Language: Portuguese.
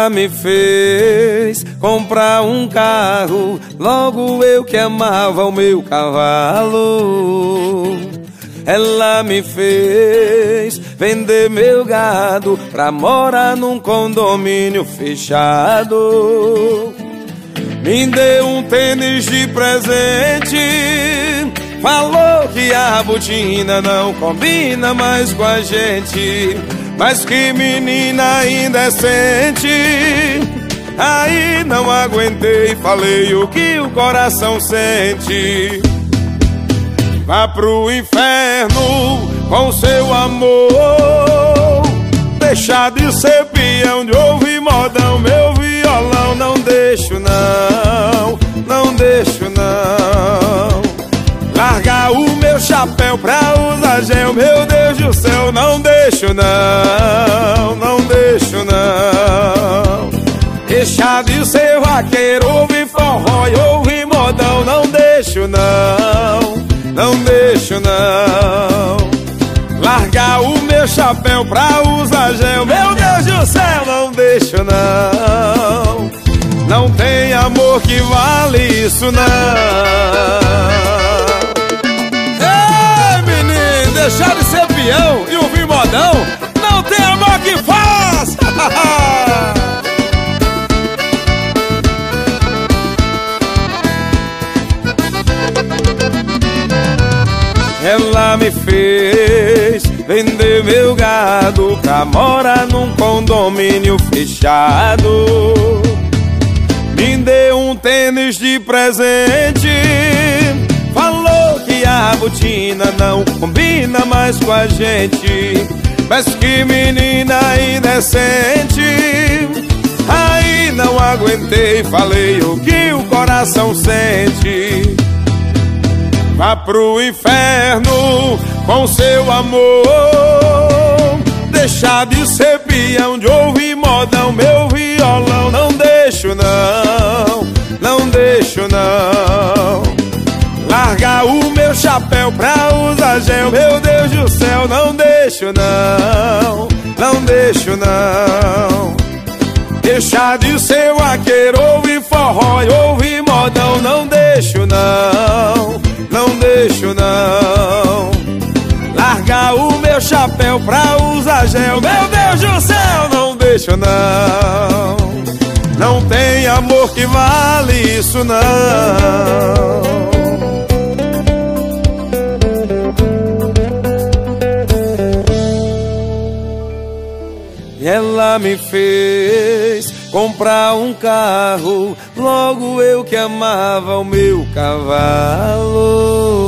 Ela me fez comprar um carro, logo eu que amava o meu cavalo. Ela me fez vender meu gado pra morar num condomínio fechado. Me deu um tênis de presente, falou que a botina não combina mais com a gente. Mas que menina indecente. Aí não aguentei, falei o que o coração sente. Vá pro inferno com seu amor, deixar de ser peão, de ouvir modão, meu violão. Não deixo não, não deixo não. Largar o meu chapéu pra usar gel, meu Deus do céu. Não deixo não, não deixo não. Deixar de ser vaqueiro, ouvir forró e ouvir modão. Não deixo não, não deixo não. Largar o meu chapéu pra usar gel, meu Deus do céu. Não deixo não. Não tem amor que vale isso não. Deixar de ser peão e ouvir modão, não tem amor que faz. Ela me fez vender meu gado pra morar num condomínio fechado. Me deu um tênis de presente, falou que a botina não combina mais com a gente. Mas que menina indecente. Aí não aguentei, falei o que o coração sente. Vá pro inferno com seu amor, deixar de ser peão, de ouvir modão, meu violão. Não deixo não, não deixo não. Largar o meu chapéu pra usar gel, meu Deus do céu. Não deixo não, não deixo não. Deixar de ser vaqueiro, ouvir forró e ouvir modão. Não deixo não, não deixo não. Largar o meu chapéu pra usar gel, meu Deus do céu. Não deixo não. Não tem amor que vale isso não. Ela me fez comprar um carro, logo eu que amava o meu cavalo.